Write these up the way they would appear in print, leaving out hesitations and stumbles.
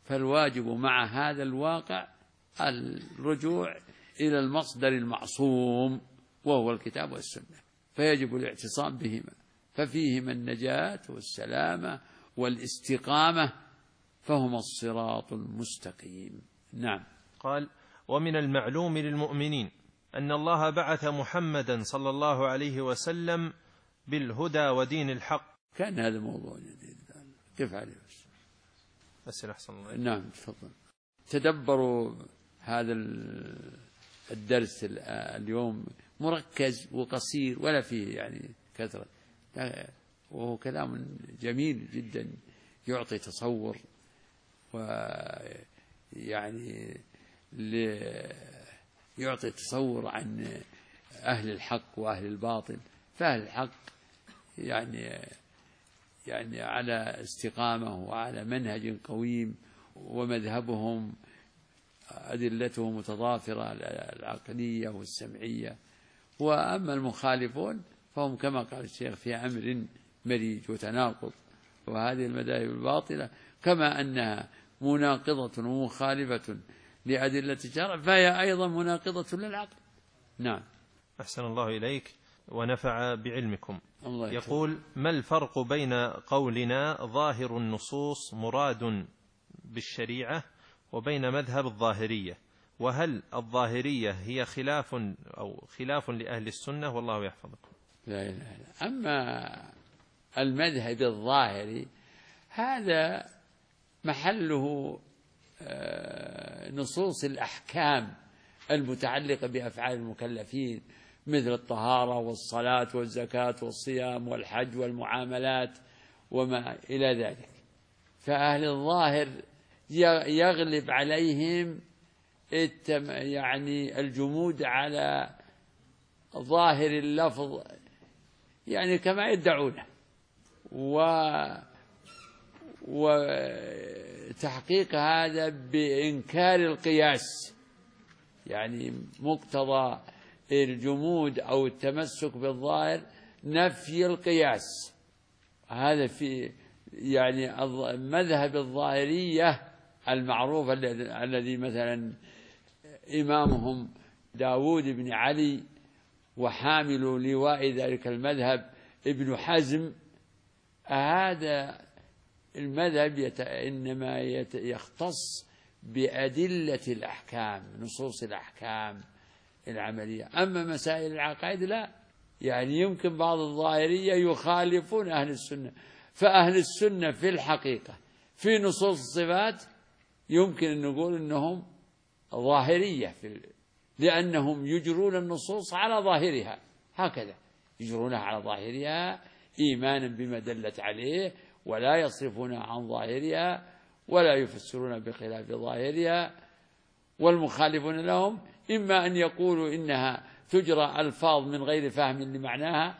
فالواجب مع هذا الواقع الرجوع إلى المصدر المعصوم وهو الكتاب والسنة، فيجب الاعتصام بهما، ففيهما النجاة والسلامة والاستقامة، فهما الصراط المستقيم. نعم. قال: ومن المعلوم للمؤمنين أن الله بعث محمدا صلى الله عليه وسلم بالهدى ودين الحق. كان هذا موضوع جديد، كيف عليه أسئلة أحسن الله. نعم تفضل. تدبروا هذا الدرس اليوم، مركز وقصير ولا فيه يعني كثرة، وهو كلام جميل جدا يعطي تصور، ويعني يعطي تصور عن أهل الحق وأهل الباطل. فأهل الحق يعني على استقامة وعلى منهج قويم، ومذهبهم أدلته متضافرة العقلية والسمعية. وأما المخالفون فهم كما قال الشيخ في أمر مريج وتناقض. وهذه المذاهب الباطلة كما أنها مناقضة ومخالفة لأدلة الشرع فهي أيضا مناقضة للعقل. نعم. أحسن الله إليك ونفع بعلمكم. الله يقول: ما الفرق بين قولنا ظاهر النصوص مراد بالشريعة وبين مذهب الظاهرية؟ وهل الظاهرية هي خلاف لأهل السنة؟ والله يحفظكم. لا إله إلا. أما المذهب الظاهري هذا محله نصوص الأحكام المتعلقة بأفعال المكلفين، مثل الطهارة والصلاة والزكاة والصيام والحج والمعاملات وما إلى ذلك. فأهل الظاهر يغلب عليهم يعني الجمود على ظاهر اللفظ، يعني كما يدعونه، وتحقيق هذا بإنكار القياس، يعني مقتضى الجمود أو التمسك بالظاهر نفي القياس. هذا في يعني مذهب الظاهرية المعروف الذي مثلا إمامهم داود بن علي وحامل لواء ذلك المذهب ابن حزم. هذا المذهب إنما يختص بأدلة الأحكام، نصوص الأحكام العملية. أما مسائل العقائد لا، يعني يمكن بعض الظاهرية يخالفون أهل السنة. فأهل السنة في الحقيقة في نصوص الصفات يمكن أن نقول أنهم ظاهرية، لأنهم يجرون النصوص على ظاهرها، هكذا يجرونها على ظاهرها إيمانا بما دلت عليه، ولا يصرفون عن ظاهرها ولا يفسرون بخلاف ظاهرها. والمخالفون لهم إما أن يقولوا إنها تجرى ألفاظ من غير فهم لمعناها،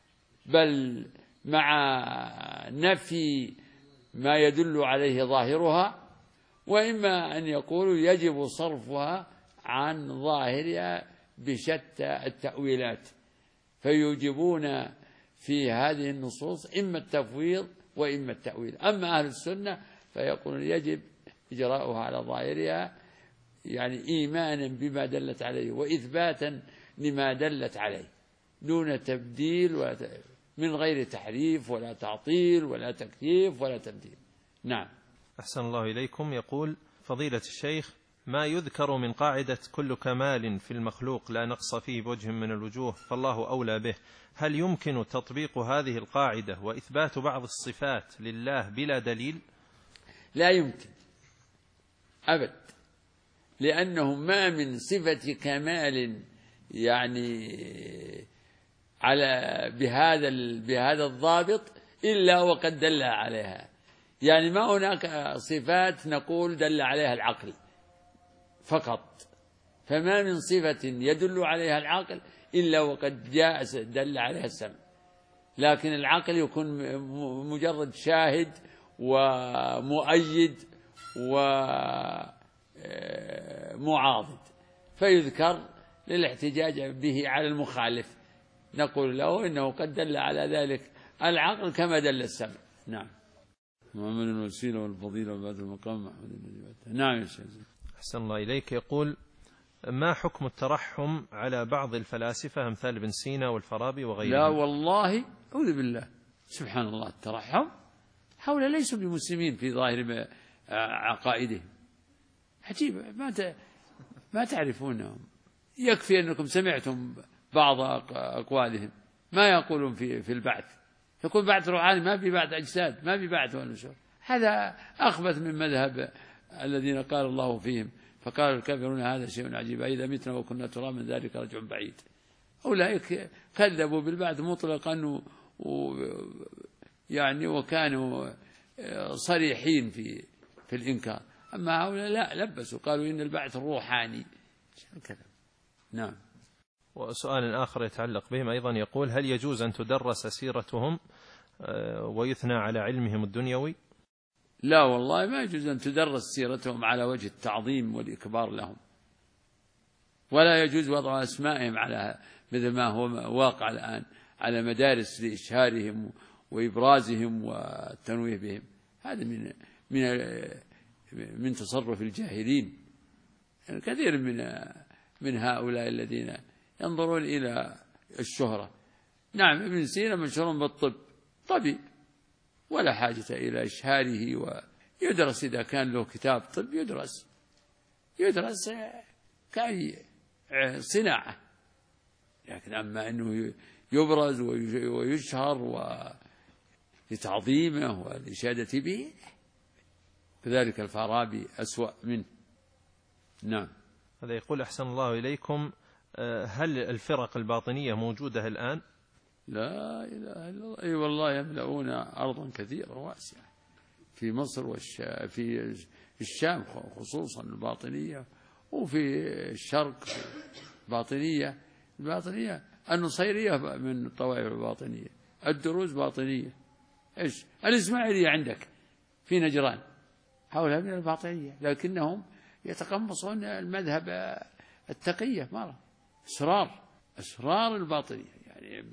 بل مع نفي ما يدل عليه ظاهرها، وإما أن يقولوا يجب صرفها عن ظاهرها بشتى التأويلات، فيوجبون في هذه النصوص إما التفويض وإما التأويل. أما أهل السنة فيقولون يجب إجراؤها على ظاهرها، يعني إيمانا بما دلت عليه وإثباتا لما دلت عليه، دون تبديل من غير تحريف ولا تعطيل ولا تكييف ولا تمثيل. نعم. أحسن الله إليكم. يقول فضيلة الشيخ: ما يذكر من قاعدة كل كمال في المخلوق لا نقص فيه بوجه من الوجوه فالله أولى به، هل يمكن تطبيق هذه القاعدة وإثبات بعض الصفات لله بلا دليل؟ لا يمكن أبد، لأنه ما من صفة كمال يعني على بهذا الضابط إلا وقد دل عليها. يعني ما هناك صفات نقول دل عليها العقل فقط، فما من صفة يدل عليها العقل إلا وقد جاء دل عليها السمع. لكن العقل يكون مجرد شاهد ومؤيد ومعاضد، فيذكر للاحتجاج به على المخالف، نقول له إنه قد دل على ذلك العقل كما دل السمع. نعم. محمد الوسيلة والفضيلة وبعد المقام محمد الذي بعده. نعم يا شيخ. أحسن الله إليك. يقول: ما حكم الترحم على بعض الفلاسفة أمثال ابن سينا والفارابي وغيرهم؟ لا والله أعوذ بالله، سبحان الله، الترحم، هؤلاء ليسوا بمسلمين في ظاهر عقائدهم، عجيب، ما تعرفونهم. يكفي أنكم سمعتم بعض أقوالهم، ما يقولون في البعث، يقول بعث روحاني، ما في بعث أجساد، ما في بعث ونشور. هذا أخبث من مذهب الذين قال الله فيهم فقال الكافرون هذا شيء عجيب، إذا متنا وكنا ترابا ذلك رجع بعيد. أولئك كذبوا بالبعث مطلقا يعني وكانوا صريحين في الإنكار. أما هؤلاء لا، لبسوا، قالوا إن البعث الروحاني كذا. نعم. وسؤال آخر يتعلق بهم أيضا، يقول: هل يجوز أن تدرس سيرتهم ويثنى على علمهم الدنيوي؟ لا والله، ما يجوز أن تدرس سيرتهم على وجه التعظيم والإكبار لهم، ولا يجوز وضع أسمائهم على مثل ما هو واقع الآن على مدارس لإشهارهم وإبرازهم والتنويه بهم. هذا من تصرف الجاهلين. يعني كثير من هؤلاء الذين ينظرون إلى الشهرة. نعم، ابن سينا مشهور بالطب، طبيب، ولا حاجة إلى إشهاره، ويدرس إذا كان له كتاب طب يدرس كأي صناعة. لكن أما أنه يبرز ويشهر لتعظيمه والإشادة به، كذلك الفارابي أسوأ منه. نعم. هذا يقول: أحسن الله إليكم، هل الفرق الباطنية موجودة الآن؟ لا إله إلا الله. أي والله، يملؤون أرضا كثيرة واسعة في مصر في الشام خصوصا الباطنية، وفي الشرق الباطنية النصيرية من الطوائف الباطنية، الدروز باطنية، إيش الإسماعيلية عندك في نجران، هؤلاء من الباطنية، لكنهم يتقمصون المذهب التقية مرة. أسرار الباطنية، يعني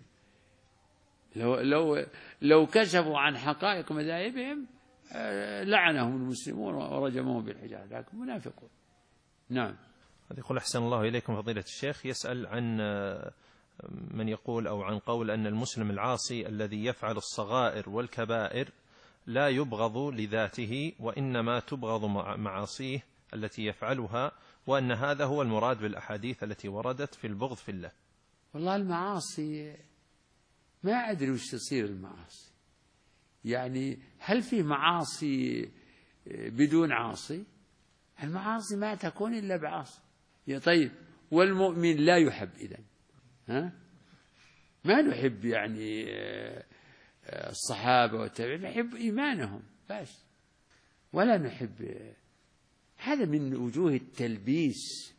لو كشفوا عن حقائق مذاهبهم لعنهم المسلمون ورجموهم بالحجارة، لكن منافقون. نعم. هذا يقول: أحسن الله إليكم فضيلة الشيخ، يسأل عن من يقول أو عن قول أن المسلم العاصي الذي يفعل الصغائر والكبائر لا يبغض لذاته، وإنما تبغض معاصيه التي يفعلها، وأن هذا هو المراد بالأحاديث التي وردت في البغض في الله. والله المعاصي ما أدري وش تصير المعاصي، يعني هل في معاصي بدون عاصي؟ المعاصي ما تكون إلا بعاصي. يا طيب، والمؤمن لا يحب إذن، ما نحب يعني الصحابة والتابعين، نحب إيمانهم بس، ولا نحب. هذا من وجوه التلبيس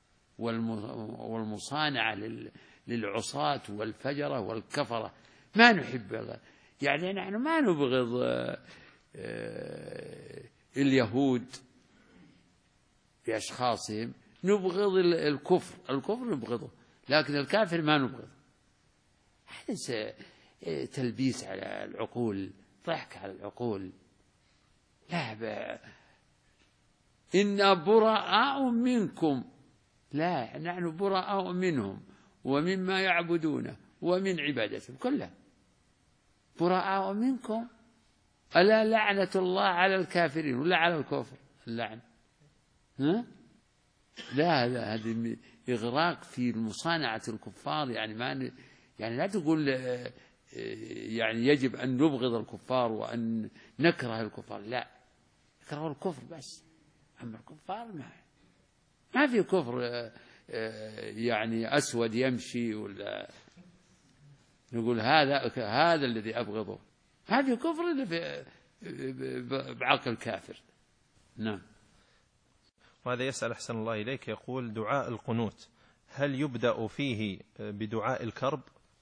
والمصانعة للعصاة والفجرة والكفرة. ما نحب، يعني نحن ما نبغض اليهود بأشخاصهم، نبغض الكفر نبغضه، لكن الكافر ما نبغضه. هذا تلبيس على العقول، ضحك على العقول. لا، إنا براء منكم، لا، نحن براء منهم ومما يعبدون ومن عبادتهم كلها، براء منكم. ألا لعنة الله على الكافرين ولا على الكفر اللعن؟ لا، هذا إغراق في مصانعة الكفار. يعني لا تقول يعني يجب أن نبغض الكفار وأن نكره الكفار، لا، نكره الكفر بس. أما الكفار ما في كفر يعني أسود يمشي ولا نقول هذا الذي أبغضه. ما في كفر إلا بعقل كافر. نعم. وهذا يسأل أحسن الله إليك، يقول: دعاء القنوت هل يبدأ فيه بدعاء الكرب؟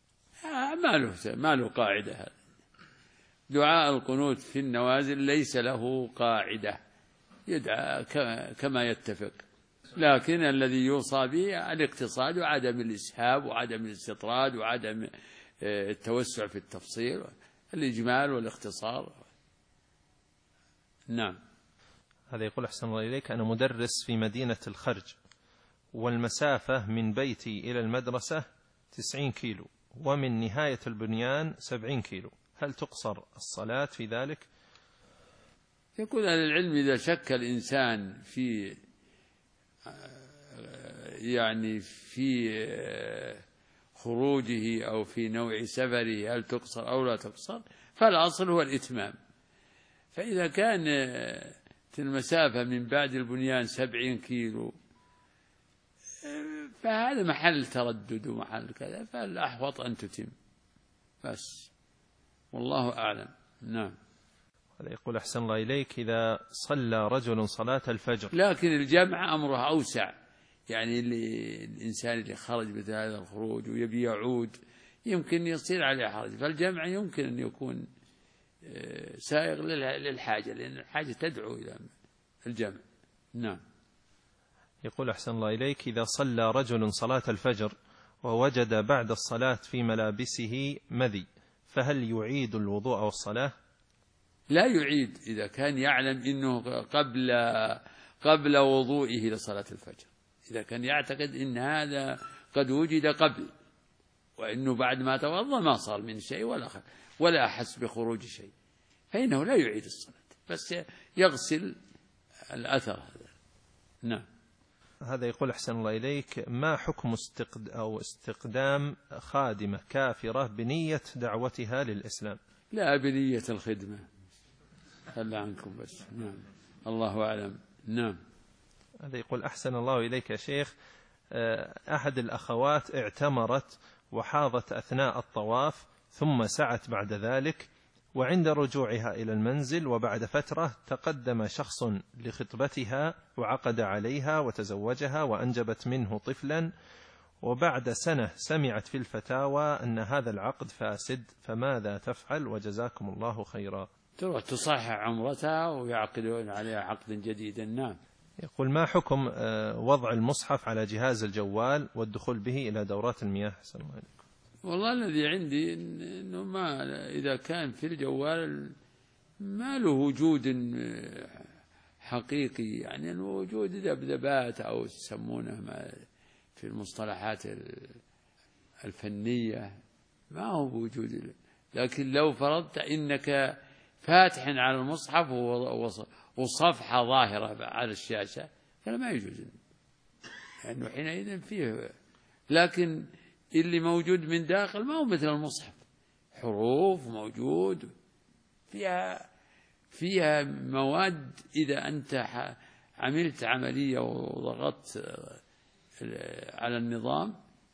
ما له قاعدة. هذا دعاء القنوت في النوازل ليس له قاعدة، يدعى كما يتفق، لكن الذي يوصى به الاقتصاد وعدم الإسهاب وعدم الاستطراد وعدم التوسع في التفصيل، الإجمال والاختصار. نعم. هذا يقول أحسن الله إليك: أنا مدرس في مدينة الخرج، والمسافة من بيتي إلى المدرسة 90 كيلو، ومن نهاية البنيان 70 كيلو، هل تقصر الصلاة في ذلك؟ يقول أهل العلم إذا شك الإنسان في يعني في خروجه أو في نوع سفره هل تقصر أو لا تقصر، فالأصل هو الإتمام. فإذا كان المسافة من بعد البنيان 70 كيلو فهذا محل تردد ومحل كذا، فالأحوط أن تتم بس، والله أعلم. نعم. هذا يقول أحسن الله إليك: إذا صلى رجل صلاة الفجر، لكن الجمع أمره أوسع، يعني الإنسان اللي خرج مثل هذا الخروج ويبي يعود يمكن يصير عليه حرج، فالجمع يمكن أن يكون سائغ للحاجة، لأن الحاجة تدعو إلى الجمع. نعم. يقول أحسن الله إليك: إذا صلى رجل صلاة الفجر ووجد بعد الصلاة في ملابسه مذي، فهل يعيد الوضوء والصلاة؟ لا يعيد إذا كان يعلم أنه قبل وضوئه لصلاة الفجر، إذا كان يعتقد أن هذا قد وجد قبل، وأنه بعد ما توضأ ما صار من شيء ولا أحس بخروج شيء، فإنه لا يعيد الصلاة، بس يغسل الأثر هذا. نعم. هذا يقول أحسن الله إليك: ما حكم استقدام خادمة كافرة بنية دعوتها للإسلام؟ لا، بنية الخدمة، خلى عنكم بس. نعم، الله أعلم. نعم. هذا يقول أحسن الله إليك يا شيخ: أحد الأخوات اعتمرت وحاضت أثناء الطواف، ثم سعت بعد ذلك، وعند رجوعها إلى المنزل وبعد فترة تقدم شخص لخطبتها وعقد عليها وتزوجها وأنجبت منه طفلا، وبعد سنة سمعت في الفتاوى أن هذا العقد فاسد، فماذا تفعل وجزاكم الله خيرا؟ تروح تصحح عمرتها ويعقدون عليها عقدا جديدا. نعم. يقول: ما حكم وضع المصحف على جهاز الجوال والدخول به إلى دورات المياه؟ حسن الله عليكم. والله الذي عندي إنه ما إذا كان في الجوال ما له وجود حقيقي، يعني الوجود ذبذبات أو يسمونه ما في المصطلحات الفنية، ما هو بوجود. لكن لو فرضت إنك فاتح على المصحف وصفحة ظاهرة على الشاشة فلا ما يجوز، لأنه يعني حينئذ فيه. لكن اللي موجود من داخل ما هو مثل المصحف، حروف موجود فيها مواد، إذا أنت عملت عملية وضغطت على النظام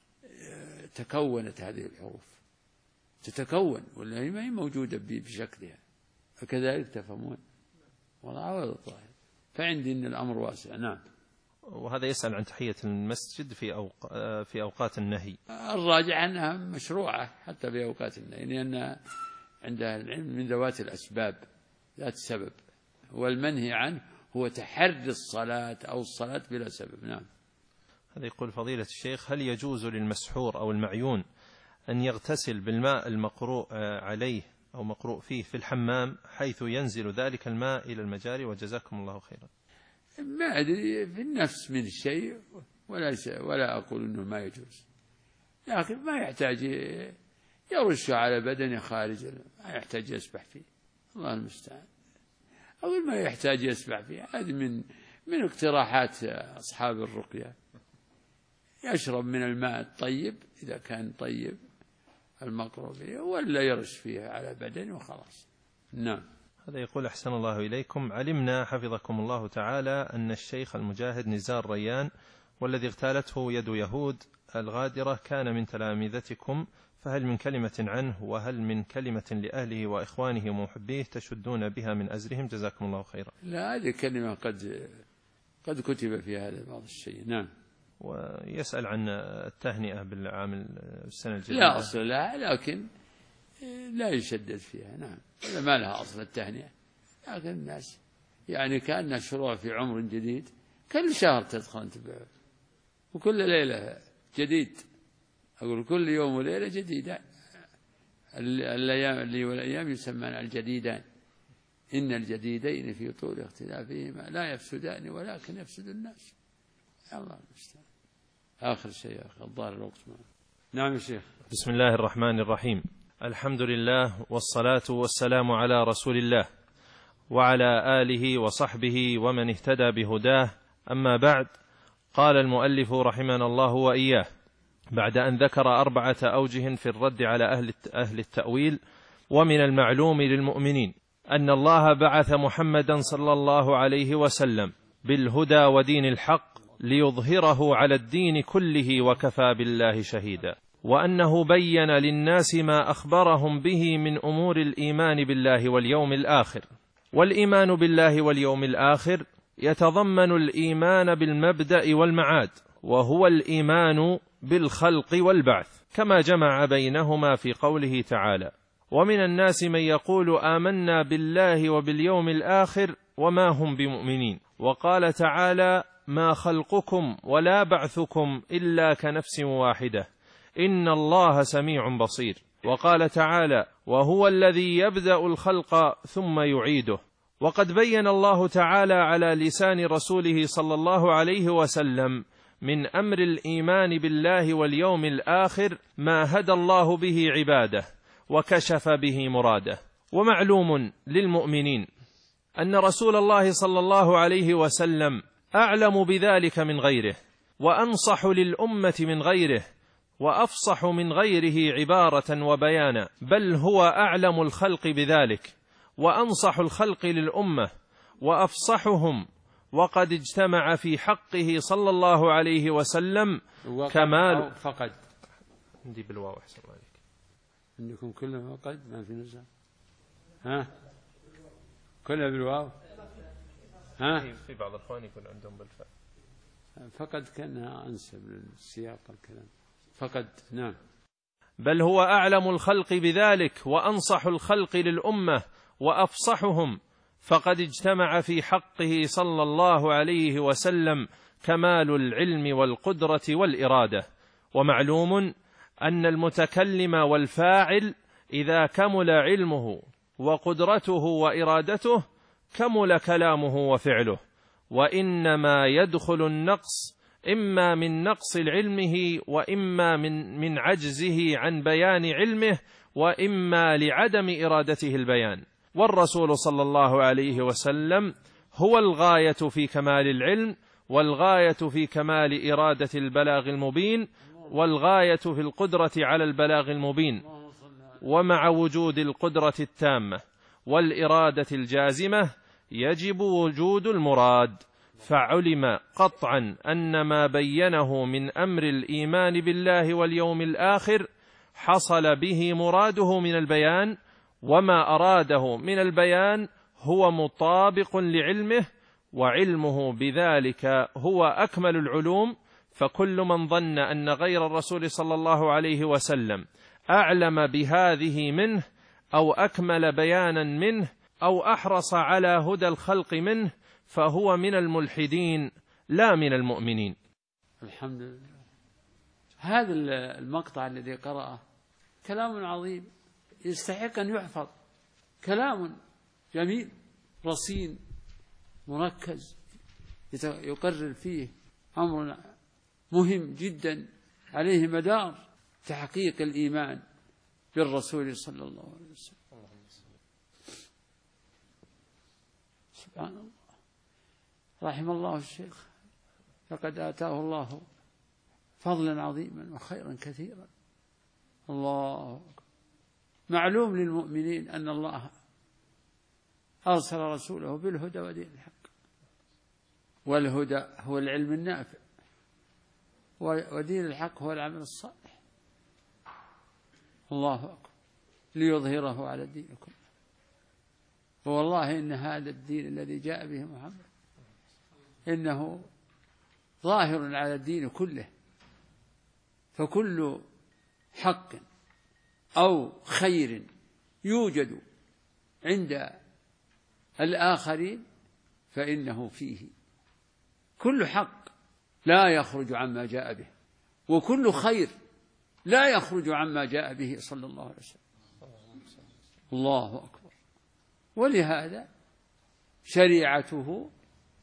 تكونت هذه الحروف، تتكون، ولا هي ما هي موجودة بشكلها، فكذلك تفهمون. والله هذا الظاهر، فعندي أن الأمر واسع. نعم. وهذا يسأل عن تحية المسجد في أوقات النهي. الراجع أنها مشروعة حتى في أوقات النهي، لأن عندها العلم من ذوات الأسباب ذات سبب، والمنهي عنه هو تحري الصلاة أو الصلاة بلا سبب. نعم. هذا يقول: فضيلة الشيخ، هل يجوز للمسحور أو المعيون أن يغتسل بالماء المقروء عليه أو مقروء فيه في الحمام، حيث ينزل ذلك الماء إلى المجاري؟ وجزاكم الله خيرا. ما أدري في النفس من الشيء، ولا أقول أنه ما يجوز، لكن ما يحتاج يرش على بدنه خارج، ما يحتاج يسبح فيه، الله المستعان. أقول ما يحتاج يسبح فيه، هذه من اقتراحات أصحاب الرقية. يشرب من الماء الطيب إذا كان طيب المقروء فيه، ولا يرش فيه على بدنه وخلاص. نعم. هذا يقول: أحسن الله إليكم، علمنا حفظكم الله تعالى أن الشيخ المجاهد نزار ريان والذي اغتالته يد يهود الغادرة كان من تلامذتكم، فهل من كلمة عنه وهل من كلمة لأهله وإخوانه ومحبيه تشدون بها من أزرهم؟ جزاكم الله خيرا. لا، هذه كلمة قد كتب في هذا بعض الشيء. نعم. ويسأل عن التهنئة بالعام السنة الجديدة. لا أصل لها، لكن لا يشدد فيها. نعم، ما لها أصل التهنئة، لكن الناس يعني كان شروع في عمر جديد، كل شهر تدخل أنت وكل ليلة جديد، أقول كل يوم وليلة جديدة. الأيام اللي والأيام يسمى الجديدان، إن الجديدين في طول اختلافهما لا يفسدان ولكن يفسد الناس. الله المستعان. آخر شيء يا أخي الظاهر الوقت معه. نعم يا شيخ. بسم الله الرحمن الرحيم. الحمد لله والصلاة والسلام على رسول الله وعلى آله وصحبه ومن اهتدى بهداه. أما بعد، قال المؤلف رحمنا الله وإياه بعد أن ذكر 4 أوجه في الرد على أهل التأويل: ومن المعلوم للمؤمنين أن الله بعث محمدا صلى الله عليه وسلم بالهدى ودين الحق ليظهره على الدين كله وكفى بالله شهيدا، وأنه بين للناس ما أخبرهم به من أمور الإيمان بالله واليوم الآخر. والإيمان بالله واليوم الآخر يتضمن الإيمان بالمبدأ والمعاد، وهو الإيمان بالخلق والبعث، كما جمع بينهما في قوله تعالى: ومن الناس من يقول آمنا بالله وباليوم الآخر وما هم بمؤمنين. وقال تعالى: ما خلقكم ولا بعثكم إلا كنفس واحدة إن الله سميع بصير. وقال تعالى: وهو الذي يبدأ الخلق ثم يعيده. وقد بين الله تعالى على لسان رسوله صلى الله عليه وسلم من أمر الإيمان بالله واليوم الآخر ما هدى الله به عباده وكشف به مراده. ومعلوم للمؤمنين أن رسول الله صلى الله عليه وسلم أعلم بذلك من غيره، وأنصح للأمة من غيره، وأفصح من غيره عبارة وبيانا، بل هو أعلم الخلق بذلك وأنصح الخلق للأمة وأفصحهم. وقد اجتمع في حقه صلى الله عليه وسلم كمال فقد عندي بالواو أحسن عليك عندكم كله فقد ما في نزاع. ها كلها بالواو. ها في بعض الأخوان يكون عندهم بالفاء. فقد كانها أنسب للسياق الكلام. فقد نعم. بل هو أعلم الخلق بذلك وأنصح الخلق للأمة وأفصحهم، فقد اجتمع في حقه صلى الله عليه وسلم كمال العلم والقدرة والإرادة. ومعلوم أن المتكلم والفاعل إذا كمل علمه وقدرته وإرادته كمل كلامه وفعله، وإنما يدخل النقص إما من نقص علمه، وإما من عجزه عن بيان علمه، وإما لعدم إرادته البيان. والرسول صلى الله عليه وسلم هو الغاية في كمال العلم، والغاية في كمال إرادة البلاغ المبين، والغاية في القدرة على البلاغ المبين. ومع وجود القدرة التامة والإرادة الجازمة يجب وجود المراد، فعلم قطعا أن ما بينه من أمر الإيمان بالله واليوم الآخر حصل به مراده من البيان، وما أراده من البيان هو مطابق لعلمه، وعلمه بذلك هو أكمل العلوم. فكل من ظن أن غير الرسول صلى الله عليه وسلم أعلم بهذه منه أو أكمل بيانا منه أو أحرص على هدى الخلق منه فهو من الملحدين لا من المؤمنين. الحمد لله. هذا المقطع الذي قرأه كلام عظيم يستحق أن يحفظ، كلام جميل رصين مركز يقرر فيه أمر مهم جدا عليه مدار تحقيق الإيمان بالرسول صلى الله عليه وسلم. سبحان الله. رحم الله الشيخ، لقد آتاه الله فضلا عظيما وخيرا كثيرا. الله معلوم للمؤمنين أن الله أرسل رسوله بالهدى ودين الحق، والهدى هو العلم النافع، ودين الحق هو العمل الصالح. الله أكبر. ليظهره على الدين كله. والله إن هذا الدين الذي جاء به محمد إنه ظاهر على الدين كله، فكل حق أو خير يوجد عند الآخرين فإنه فيه. كل حق لا يخرج عما جاء به، وكل خير لا يخرج عما جاء به صلى الله عليه وسلم. الله أكبر. ولهذا شريعته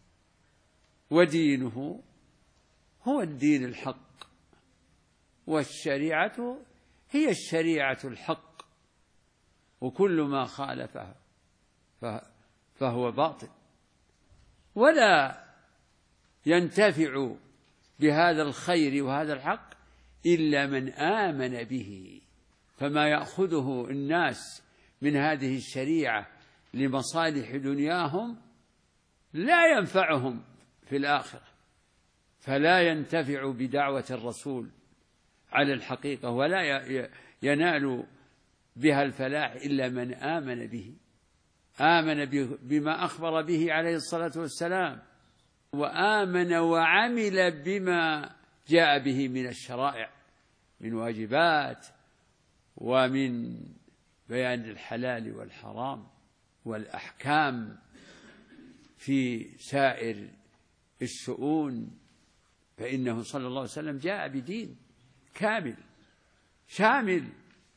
ودينه هو الدين الحق، والشريعة هي الشريعة الحق، وكل ما خالفها فهو باطل، ولا ينتفع بهذا الخير وهذا الحق إلا من آمن به. فما يأخذه الناس من هذه الشريعة لمصالح دنياهم لا ينفعهم في الآخرة، فلا ينتفع بدعوة الرسول على الحقيقة، ولا ينال بها الفلاح إلا من آمن به، آمن بما أخبر به عليه الصلاة والسلام، وآمن وعمل بما جاء به من الشرائع من واجبات ومن بيان الحلال والحرام والأحكام في سائر الشؤون، فإنه صلى الله عليه وسلم جاء بدين كامل شامل،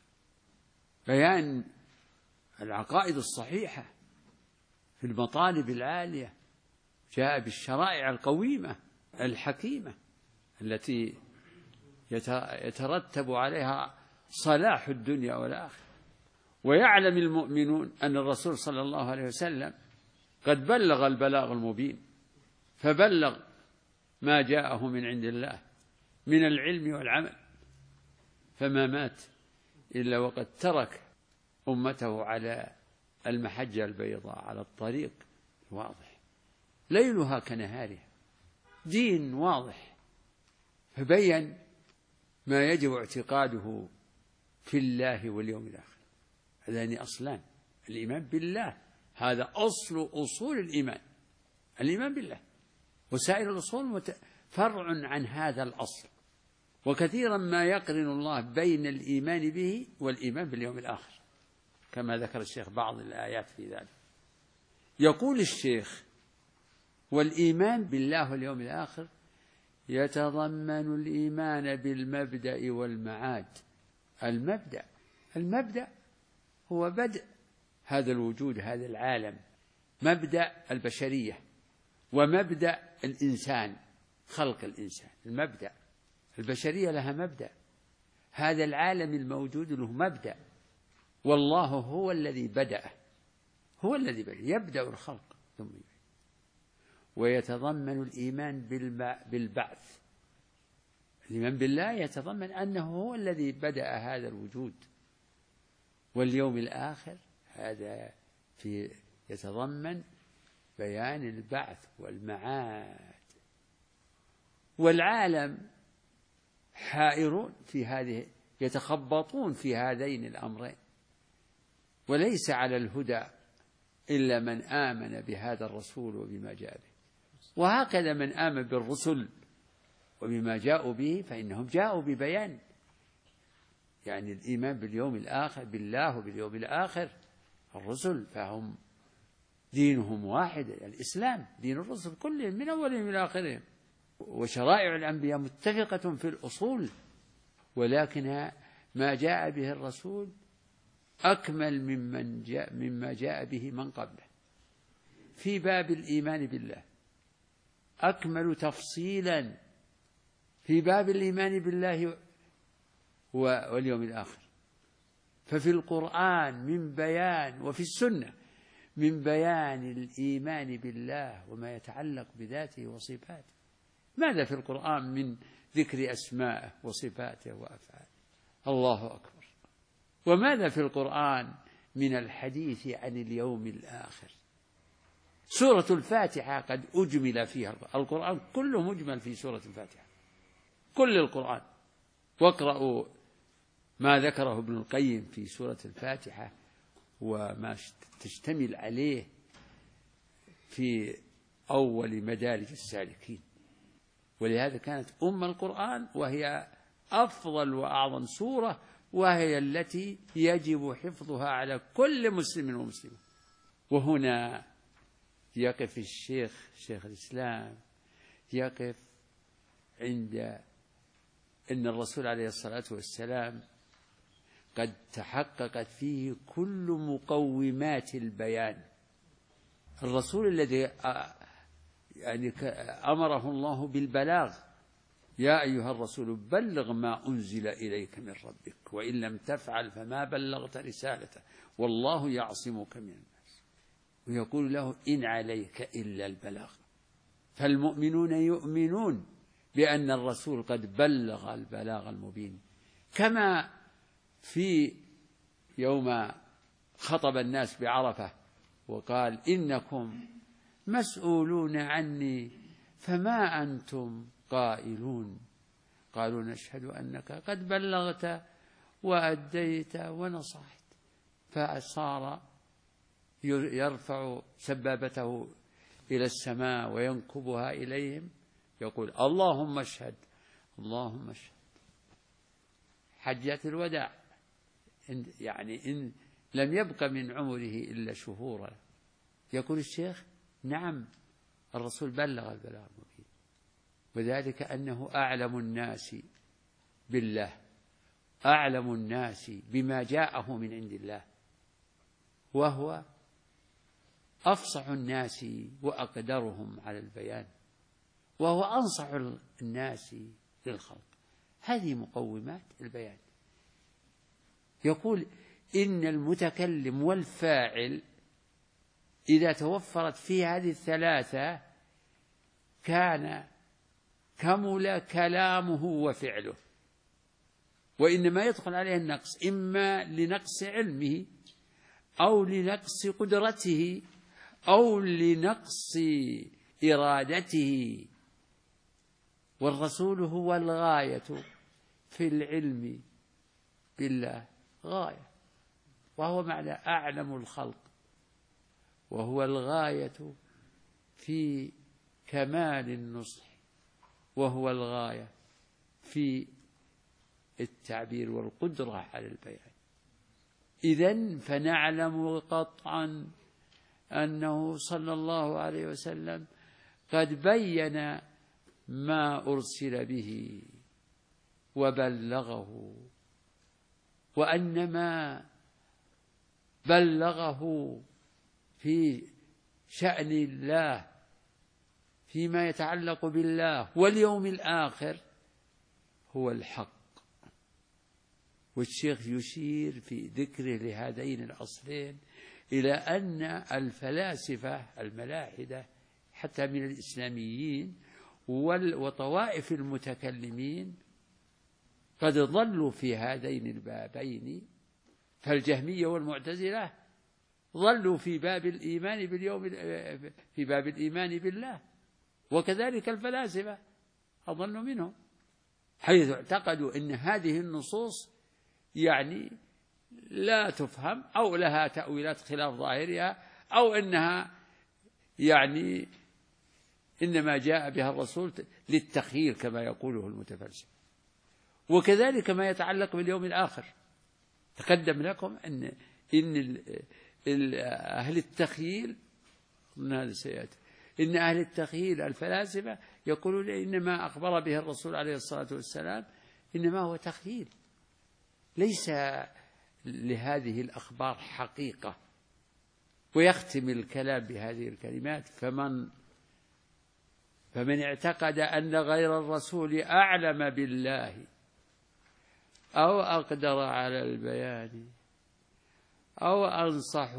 بيان العقائد الصحيحة في المطالب العالية، جاء بالشرائع القويمة الحكيمة التي يترتب عليها صلاح الدنيا والآخرة. ويعلم المؤمنون أن الرسول صلى الله عليه وسلم قد بلغ البلاغ المبين، فبلغ ما جاءه من عند الله من العلم والعمل، فما مات إلا وقد ترك أمته على المحجة البيضاء، على الطريق واضح ليلها كنهارها، دين واضح، فبين ما يجب اعتقاده في الله واليوم الآخر. هذان أصلان: الإيمان بالله، هذا أصول الإيمان، الإيمان بالله، وسائر الأصول فرع عن هذا الأصل. وكثيرا ما يقرن الله بين الإيمان به والإيمان باليوم الآخر، كما ذكر الشيخ بعض الآيات في ذلك. يقول الشيخ: والإيمان بالله واليوم الآخر يتضمن الإيمان بالمبدأ والمعاد. المبدأ هو بدء هذا الوجود، هذا العالم، مبدأ البشرية ومبدأ الإنسان، خلق الإنسان. المبدأ البشرية لها مبدأ، هذا العالم الموجود له مبدأ، والله هو الذي بدأه، هو الذي يبدأ الخلق ثم يبدأ. ويتضمن الإيمان بالبعث. الإيمان بالله يتضمن أنه هو الذي بدأ هذا الوجود، واليوم الآخر هذا يتضمن بيان البعث والمعاد. والعالم حائرون في هذه، يتخبطون في هذين الأمرين، وليس على الهدى إلا من آمن بهذا الرسول وبما جاء به. وهكذا من آمن بالرسل وبما جاءوا به فإنهم جاءوا ببيان، يعني الإيمان باليوم الآخر، بالله وباليوم الآخر. الرسل فهم دينهم واحد، الإسلام دين الرسل كلهم من أولهم إلى آخرهم، وشرائع الأنبياء متفقة في الأصول، ولكن ما جاء به الرسول أكمل مما جاء به من قبله. في باب الإيمان بالله أكمل تفصيلا في باب الإيمان بالله واليوم الآخر. ففي القرآن من بيان، وفي السنة من بيان الإيمان بالله وما يتعلق بذاته وصفاته. ماذا في القرآن من ذكر أسمائه وصفاته وأفعاله؟ الله أكبر. وماذا في القرآن من الحديث عن اليوم الآخر؟ سورة الفاتحة قد أجمل فيها، القرآن كله مجمل في سورة الفاتحة، كل القرآن. واقرأوا ما ذكره ابن القيم في سورة الفاتحة وما تشتمل عليه في أول مدارج السالكين. ولهذا كانت القرآن، وهي أفضل وأعظم سورة، وهي التي يجب حفظها على كل مسلم ومسلمة. وهنا يقف شيخ الإسلام يقف عند إن الرسول عليه الصلاة والسلام قد تحققت فيه كل مقومات البيان الرسول الذي يعني أمره الله بالبلاغ: يا أيها الرسول بلغ ما أنزل إليك من ربك وإن لم تفعل فما بلغت رسالته والله يعصمك من الناس. ويقول له: إن عليك إلا البلاغ. فالمؤمنون يؤمنون بأن الرسول قد بلغ البلاغ المبين، كما في يوم خطب الناس بعرفة وقال: إنكم مسؤولون عني فما أنتم قائلون. قالوا: نشهد أنك قد بلغت وأديت ونصحت. فصار يرفع سبابته إلى السماء وينكبها إليهم يقول: اللهم اشهد اللهم اشهد. حجة الوداع، يعني إن لم يبق من عمره إلا شهورا. يقول الشيخ: نعم، الرسول بلغ البلاغ المبين، وذلك أنه أعلم الناس بالله، أعلم الناس بما جاءه من عند الله، وهو أفصح الناس وأقدرهم على البيان، وهو أنصح الناس للخلق. هذه مقومات البيان. يقول: إن المتكلم والفاعل إذا توفرت فيه هذه الثلاثة كمل كلامه وفعله. وإنما يدخل عليه النقص، إما لنقص علمه أو لنقص قدرته أو لنقص إرادته. والرسول هو الغاية في العلم بالله، غاية، وهو معنى أعلم الخلق، وهو الغاية في كمال النصح، وهو الغاية في التعبير والقدرة على البيان. إذن فنعلم قطعا أنه صلى الله عليه وسلم قد بين ما أرسل به وبلغه، وأن ما بلغه في شأن الله فيما يتعلق بالله واليوم الآخر هو الحق. والشيخ يشير في ذكره لهذين الأصلين إلى أن الفلاسفة الملاحدة حتى من الإسلاميين وطوائف المتكلمين قد ضلوا في هذين البابين. فالجهمية والمعتزلة ضلوا في باب الإيمان باليوم، في باب الإيمان بالله، وكذلك الفلاسفة أضلوا منهم، حيث اعتقدوا أن هذه النصوص يعني لا تفهم أو لها تأويلات خلاف ظاهرها، أو أنها يعني إنما جاء بها الرسول للتخيير كما يقوله المتفلسف. وكذلك ما يتعلق باليوم الآخر، تقدم لكم إن أهل التخييل، إن أهل التخييل الفلاسفة يقولون إنما أخبر به الرسول عليه الصلاة والسلام إنما هو تخييل، ليس لهذه الأخبار حقيقة. ويختم الكلام بهذه الكلمات: فمن اعتقد أن غير الرسول أعلم بالله أو أقدر على البيان أو أنصح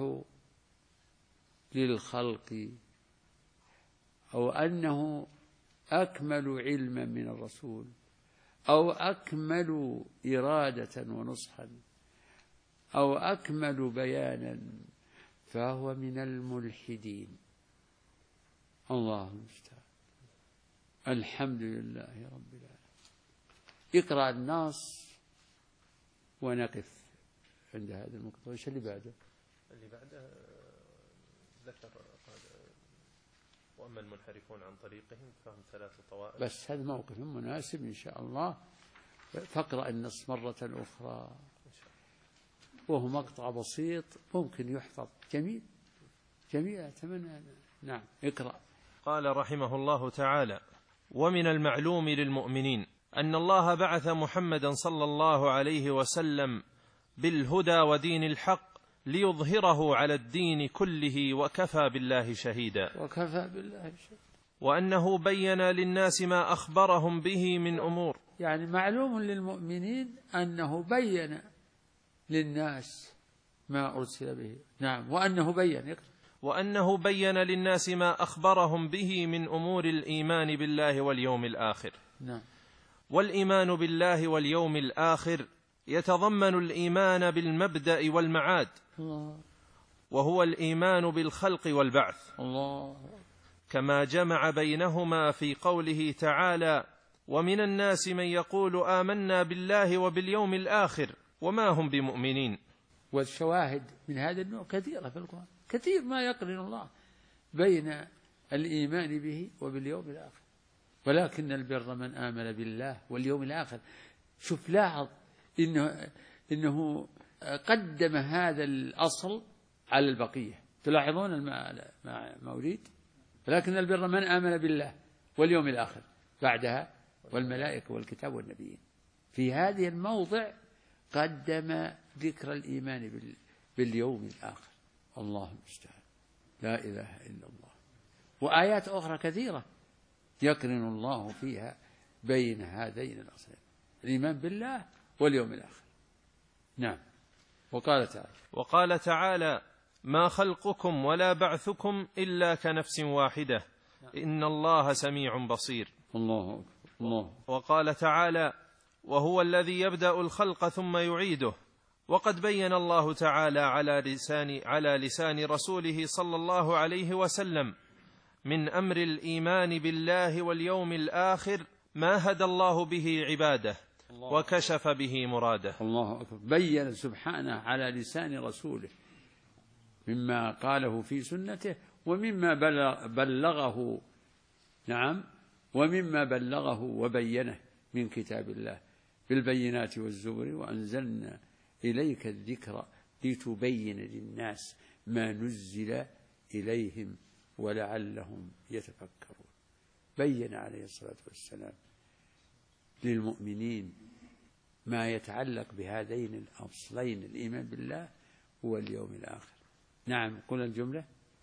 للخلق أو أنه أكمل علما من الرسول أو أكمل إرادة ونصحا أو أكمل بيانا فهو من الملحدين. الله المستعان. الحمد لله رب العالمين. اقرأ النص ونقف عند هذا المقطع. ايش اللي بعده؟ اللي بعده ذكر وأما المنحرفون عن طريقهم فهم ثلاث طوائف. بس هذا موقف مناسب إن شاء الله. فاقرأ النص مرة أخرى، وهو مقطع بسيط ممكن يحفظ. جميل جميل، أتمنى. نعم، اقرأ. قال رحمه الله تعالى: ومن المعلوم للمؤمنين أن الله بعث محمدا صلى الله عليه وسلم بالهدى ودين الحق ليظهره على الدين كله وكفى بالله شهيدا. وكفى بالله شهيدا. وأنه بين للناس ما أخبرهم به من أمور، يعني معلوم للمؤمنين أنه بين للناس ما أرسل به. نعم. وأنه بين للناس ما أخبرهم به من أمور الإيمان بالله واليوم الآخر. نعم. والإيمان بالله واليوم الآخر يتضمن الإيمان بالمبدأ والمعاد، الله. وهو الإيمان بالخلق والبعث، الله. كما جمع بينهما في قوله تعالى: ومن الناس من يقول آمنا بالله وباليوم الآخر وما هم بمؤمنين. والشواهد من هذا النوع كثيرة في القرآن، كثير ما يقرن الله بين الإيمان به وباليوم الآخر. ولكن البر من آمن بالله واليوم الآخر. شوف، لاحظ إنه قدم هذا الأصل على البقية. تلاحظون ما أريد؟ ولكن البر من آمن بالله واليوم الآخر، بعدها والملائكة والكتاب والنبيين. في هذه الموضع قدم ذكر الإيمان باليوم الآخر. الله المستعان، لا إله إلا الله. وآيات أخرى كثيرة يقرن الله فيها بين هذين الأصلين، الإيمان بالله واليوم الآخر. نعم. وقال تعالى: ما خلقكم ولا بعثكم إلا كنفس واحدة إن الله سميع بصير. الله الله. وقال تعالى: وهو الذي يبدأ الخلق ثم يعيده. وقد بين الله تعالى على لسان رسوله صلى الله عليه وسلم من أمر الإيمان بالله واليوم الآخر ما هدى الله به عباده وكشف به مراده. الله أكبر. بين سبحانه على لسان رسوله مما قاله في سنته ومما بلغه. نعم. ومما بلغه وبينه من كتاب الله بالبينات والزبر، وأنزلنا إليك الذكر لتبين للناس ما نزل إليهم ولعلهم يتفكرون. بين عليه الصلاة والسلام للمؤمنين ما يتعلق بهذين الأصلين، الإيمان بالله واليوم الآخر. نعم. قل الجملة.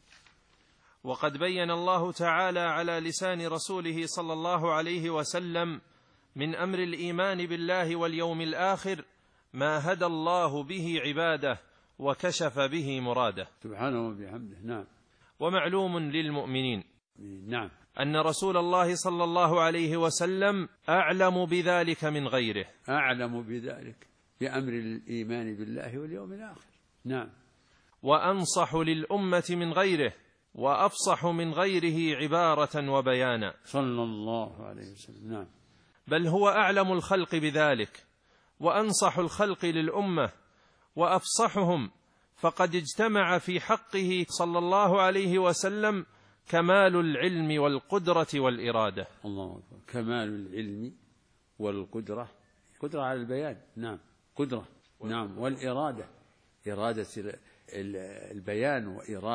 وقد بين الله تعالى على لسان رسوله صلى الله عليه وسلم من أمر الإيمان بالله واليوم الآخر ما هدى الله به عباده وكشف به مراده سبحانه وبحمده. نعم. ومعلوم للمؤمنين نعم أن رسول الله صلى الله عليه وسلم أعلم بذلك من غيره، أعلم بذلك بأمر الإيمان بالله واليوم الآخر. نعم. وأنصح للأمة من غيره وأفصح من غيره عبارة وبيانا صلى الله عليه وسلم. نعم. بل هو أعلم الخلق بذلك وأنصح الخلق للأمة وأفصحهم، فقد اجتمع في حقه صلى الله عليه وسلم كمال العلم والقدرة والإرادة. الله أكبر. كمال العلم والقدرة، قدرة على البيان. نعم. قدرة. نعم. والإرادة، إرادة البيان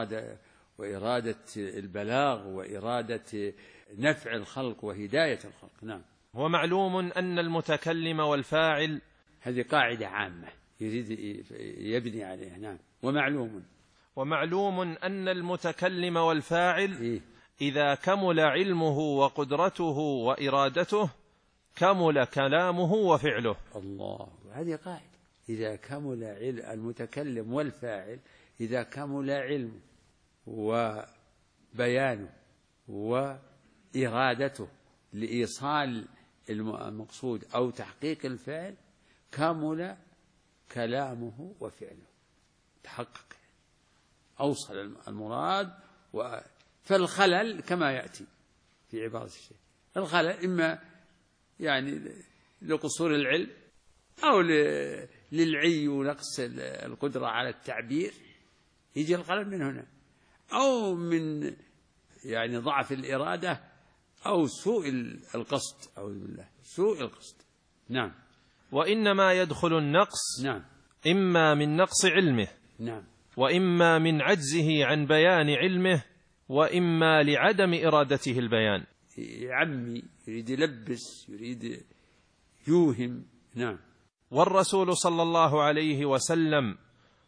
وإرادة البلاغ وإرادة نفع الخلق وهداية الخلق. نعم. ومعلوم أن المتكلم والفاعل، هذه قاعدة عامة يريد يبني عليها. نعم. ومعلوم أن المتكلم والفاعل إذا كمل علمه وقدرته وإرادته كمل كلامه وفعله. الله. هذه قاعدة. إذا كمل المتكلم والفاعل، إذا كمل علمه وبيانه وإرادته لإيصال المقصود أو تحقيق الفعل، كمل كلامه وفعله، تحقق، أوصل المراد. فالخلل كما يأتي في عبارة الشيء، الخلل إما يعني لقصور العلم أو للعي ونقص القدرة على التعبير، يجي الخلل من هنا، أو من يعني ضعف الإرادة أو سوء القصد، أعوذ بالله، سوء القصد. نعم. وإنما يدخل النقص نعم إما من نقص علمه، نعم، وإما من عجزه عن بيان علمه، وإما لعدم إرادته البيان. يعمي، يريد يلبس، يريد يوهم. نعم. والرسول صلى الله عليه وسلم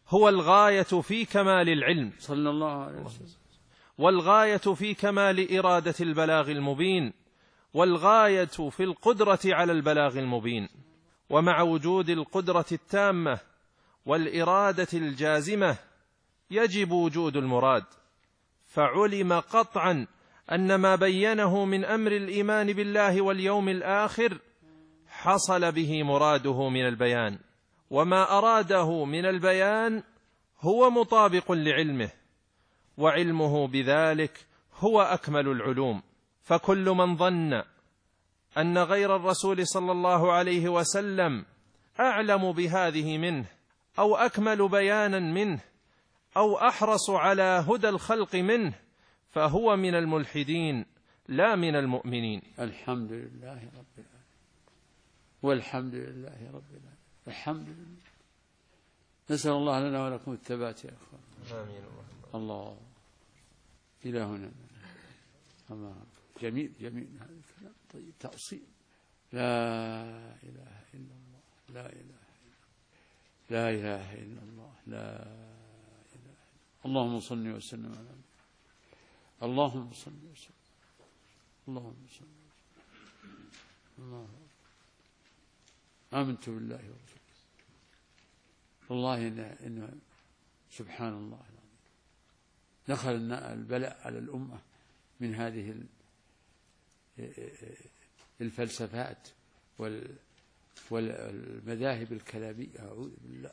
هو الغاية في كمال العلم صلى الله عليه وسلم، والغاية في كمال إرادة البلاغ المبين، والغاية في القدرة على البلاغ المبين. ومع وجود القدرة التامة والإرادة الجازمة يجب وجود المراد، فعلم قطعا أن ما بينه من أمر الإيمان بالله واليوم الآخر حصل به مراده من البيان، وما أراده من البيان هو مطابق لعلمه، وعلمه بذلك هو أكمل العلوم. فكل من ظن أن غير الرسول صلى الله عليه وسلم أعلم بهذه منه أو أكمل بيانا منه أو أحرص على هدى الخلق منه فهو من الملحدين لا من المؤمنين. الحمد لله رب العالمين، والحمد لله رب العالمين، الحمد لله. نسأل الله لنا ولكم الثبات يا أخوان. آمين. الله إلهنا. الله جميل جميل هذا الكلام طيب، تأصيل. لا إله إلا الله، لا إله إلا الله، لا إله إلا الله، لا إله إلا الله. اللهم صل وسلم على محمد. اللهم صل وسلم، اللهم صل وسلم. الله آمنت بالله ورسوله. والله إنه سبحان الله العظيم دخل البلاء على الأمة من هذه الفلسفات والمذاهب الكلامية، أعوذ بالله،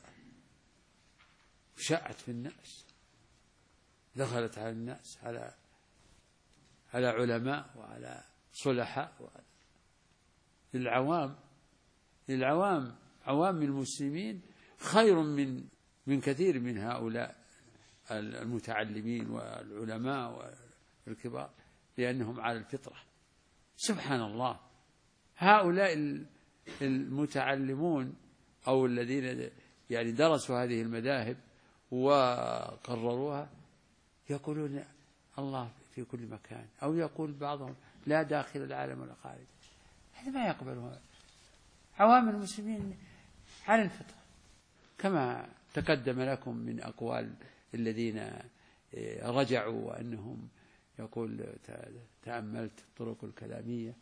شاعت في الناس، دخلت على الناس، على علماء وعلى صلحاء وعلى العوام. عوام المسلمين خير من كثير من هؤلاء المتعلمين والعلماء والكبار، لأنهم على الفطرة. سبحان الله، هؤلاء المتعلمون أو الذين يعني درسوا هذه المذاهب وقرروها يقولون الله في كل مكان، أو يقول بعضهم لا داخل العالم ولا خارج. هذا ما يقبله عوام المسلمين على الفطرة، كما تقدم لكم من أقوال الذين رجعوا وأنهم يقول تأملت الطرق الكلامية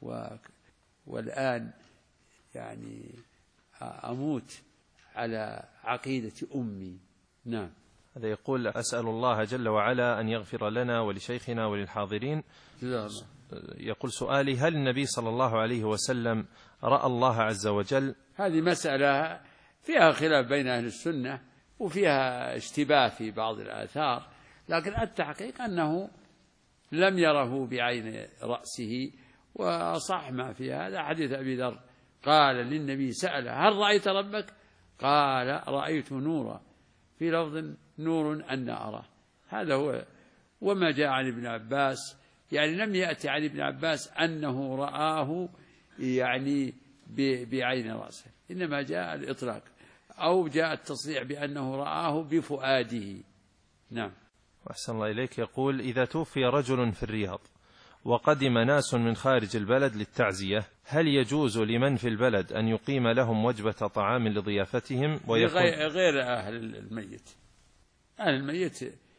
والآن يعني أموت على عقيدة أمي. نعم. هذا يقول أسأل الله جل وعلا أن يغفر لنا ولشيخنا وللحاضرين. يقول سؤالي: هل النبي صلى الله عليه وسلم رأى الله عز وجل؟ هذه مسألة فيها خلاف بين أهل السنة وفيها اشتباه في بعض الآثار، لكن التحقيق أنه لم يره بعين رأسه. وصح ما في هذا حديث أبي ذر قال للنبي سأله: هل رأيت ربك؟ قال: رأيت نورا، في لفظ نور أن أراه. هذا هو. وما جاء عن ابن عباس يعني لم يأتي عن ابن عباس أنه رآه يعني بعين رأسه، إنما جاء الإطلاق أو جاء التصريح بأنه رآه بفؤاده. نعم. وأحسن الله إليك. يقول: إذا توفي رجل في الرياض وقدم ناس من خارج البلد للتعزية، هل يجوز لمن في البلد أن يقيم لهم وجبة طعام لضيافتهم غير أهل الميت؟ أهل الميت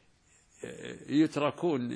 يتركون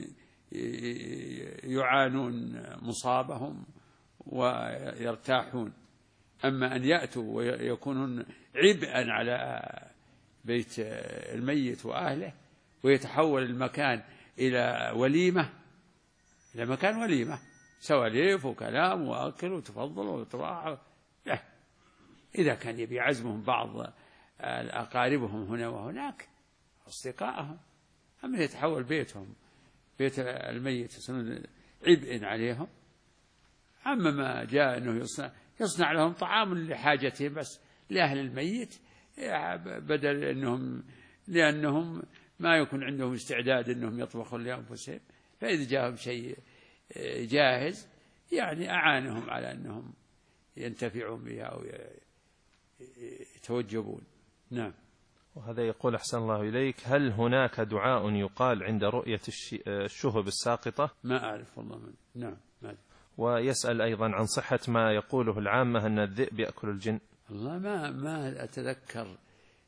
يعانون مصابهم ويرتاحون، أما أن يأتوا ويكونون عبئا على بيت الميت وأهله ويتحول المكان إلى وليمة، إلى مكان وليمة، سواليف وكلام وأكل وتفضل وتراحة. لا، إذا كان يبي عزمهم بعض أقاربهم هنا وهناك أصدقائهم، أما يتحول بيتهم بيت الميت عبء عليهم. أما ما جاء أنه يصنع لهم طعام لحاجتهم بس لأهل الميت، بدل لأنهم ما يكون عندهم استعداد أنهم يطبخون لأنفسهم، فإذا جاءهم شيء جاهز يعني أعانهم على أنهم ينتفعون بها أو يتوجبون. نعم. وهذا يقول: أحسن الله إليك، هل هناك دعاء يقال عند رؤية الشهب الساقطة؟ ما أعرف والله نعم. ويسأل أيضا عن صحة ما يقوله العامة أن الذئب يأكل الجن. الله ما أتذكر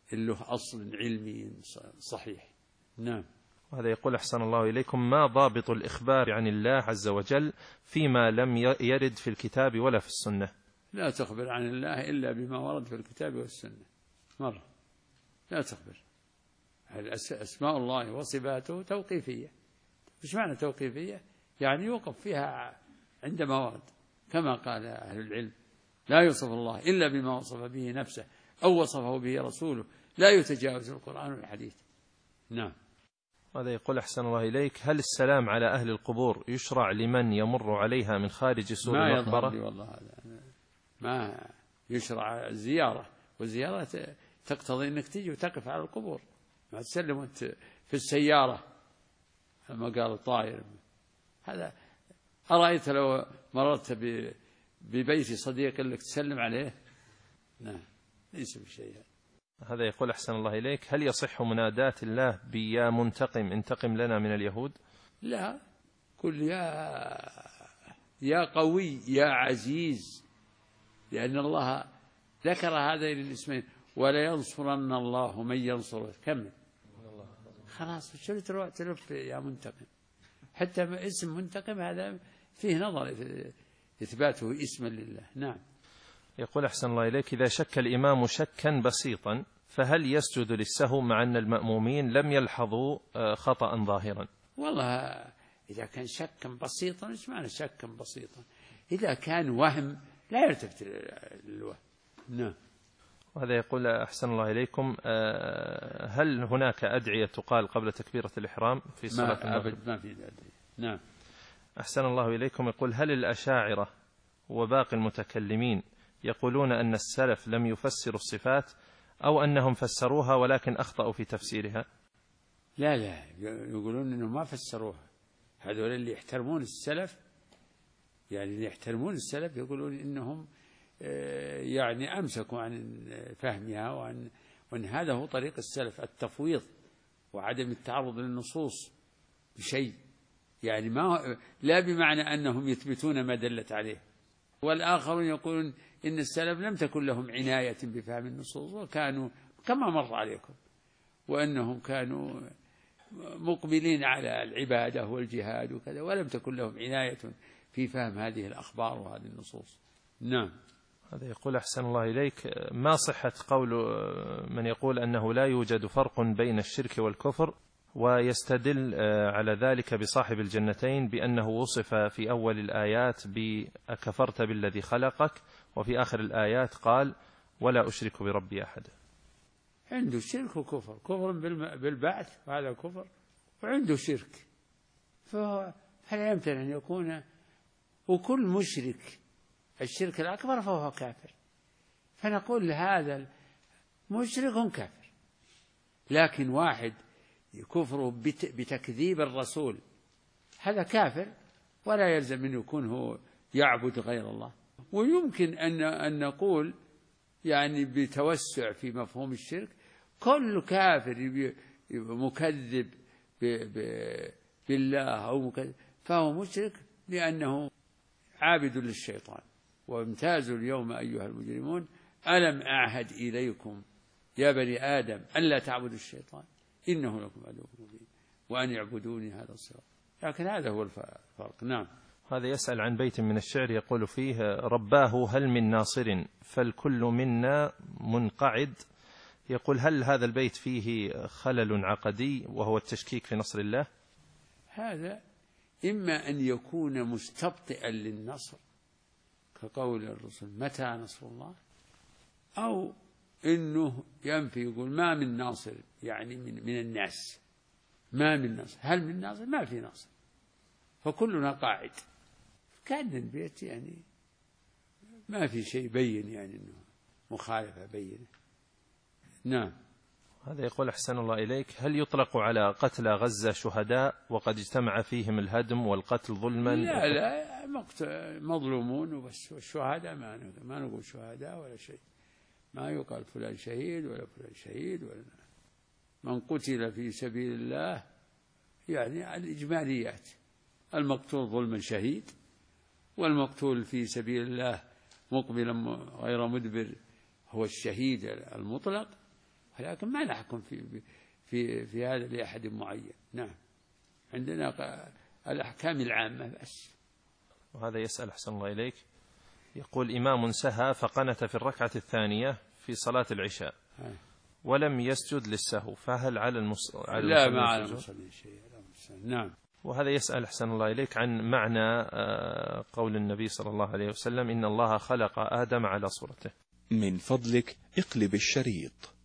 له أصل علمي صحيح. نعم. وهذا يقول أحسن الله إليكم: ما ضابط الإخبار عن الله عز وجل فيما لم يرد في الكتاب ولا في السنة؟ لا تخبر عن الله إلا بما ورد في الكتاب والسنة مرة، لا تخبر. أسماء الله وصفاته توقيفية. مش معنى توقيفية؟ يعني يوقف فيها عندما ورد، كما قال أهل العلم: لا يوصف الله إلا بما وصف به نفسه أو وصفه به رسوله، لا يتجاوز القرآن والحديث. نعم. هذا يقول أحسن الله إليك: هل السلام على أهل القبور يشرع لمن يمر عليها من خارج سور المقبرة؟ ما يظهر لي والله هذا، ما يشرع الزيارة، والزيارة تقتضي أنك تجي وتقف على القبور، ما تسلم وانت في السيارة كما قال الطائر. هذا أرأيت لو مررت ببيت صديق لك تسلم عليه؟ نعم، ليس بشيء. هذا يقول أحسن الله إليك: هل يصح مناداة الله بيا منتقم انتقم لنا من اليهود؟ لا، قل يا قوي يا عزيز، لأن الله ذكر هذين الاسمين: ولا ينصرن الله من ينصره. كمل خلاص، شو تروح تلف يا منتقم؟ حتى اسم منتقم هذا فيه نظر إثباته اسما لله. نعم. يقول أحسن الله إليك: إذا شك الإمام شكا بسيطا فهل يسجد للسهو مع أن المأمومين لم يلحظوا خطأ ظاهرا؟ والله إذا كان شكا بسيطا، إيش معنى شكا بسيطا؟ إذا كان وهم لا يلتفت للوهم. نعم. وهذا يقول أحسن الله إليكم: هل هناك أدعية تقال قبل تكبيرة الإحرام في صلاة المغرب؟ ما في أدعية. نعم. أحسن الله إليكم يقول: هل الأشاعرة وباقي المتكلمين يقولون أن السلف لم يفسروا الصفات أو أنهم فسروها ولكن أخطأوا في تفسيرها؟ لا، يقولون أنهم ما فسروها. هذول اللي يحترمون السلف، يعني اللي يحترمون السلف يقولون إنهم يعني أمسكوا عن فهمها، وأن هذا هو طريق السلف: التفويض وعدم التعرض للنصوص بشيء، يعني لا بمعنى أنهم يثبتون ما دلت عليه. والآخرون يقولون إن السلف لم تكن لهم عناية بفهم النصوص، وكانوا كما مر عليكم، وأنهم كانوا مقبلين على العبادة والجهاد وكذا، ولم تكن لهم عناية في فهم هذه الأخبار وهذه النصوص. نعم. هذا يقول أحسن الله إليك: ما صحة قول من يقول أنه لا يوجد فرق بين الشرك والكفر، ويستدل على ذلك بصاحب الجنتين بأنه وصف في أول الآيات بأكفرت بالذي خلقك، وفي آخر الآيات قال ولا أشرك بربي أحد؟ عنده شرك وكفر، كفر بالبعث وهذا كفر، وعنده شرك، فلا يمكن أن يكون. وكل مشرك الشرك الأكبر فهو كافر، فنقول هذا مشرك كافر. لكن واحد كفره بتكذيب الرسول هذا كافر، ولا يلزم أن يكون هو يعبد غير الله. ويمكن أن نقول يعني بتوسع في مفهوم الشرك: كل كافر مكذب بالله أو مكذب فهو مشرك، لأنه عابد للشيطان. وامتازوا اليوم أيها المجرمون ألم أعهد إليكم يا بني آدم ألا تعبدوا الشيطان إنه لكم عدو مبين وأن يعبدوني هذا الصراط. لكن هذا هو الفرق. نعم. هذا يسأل عن بيت من الشعر يقول فيه: رباه هل من ناصر فالكل منا منقعد. يقول: هل هذا البيت فيه خلل عقدي وهو التشكيك في نصر الله؟ هذا إما أن يكون مستبطئا للنصر كقول الرسول متى نصر الله، أو إنه ينفي يقول ما من ناصر، يعني من الناس ما من ناصر. هل من ناصر؟ ما في ناصر، فكلنا قاعد. كان البيت يعني ما في شيء بين، يعني إنه مخالفة بينة. نعم. هذا يقول أحسن الله إليك: هل يطلق على قتلى غزة شهداء وقد اجتمع فيهم الهدم والقتل ظلما؟ لا مظلومون وبس، والشهداء ما نقول شهداء ولا شيء، ما يقال فلان شهيد ولا فلان شهيد ولا. من قتل في سبيل الله يعني الإجماليات: المقتول ظلما شهيد، والمقتول في سبيل الله مقبلا غير مدبر هو الشهيد المطلق. لكن ما نحكم في هذا لأحد معين. نعم، عندنا الأحكام العامة بس. وهذا يسأل أحسن الله إليك، يقول إمام سهى فقنت في الركعة الثانية في صلاة العشاء ولم يسجد للسهو، فهل على لا، ما على المصلي شيء. نعم. وهذا يسأل أحسن الله إليك عن معنى قول النبي صلى الله عليه وسلم إن الله خلق آدم على صورته. من فضلك اقلب الشريط.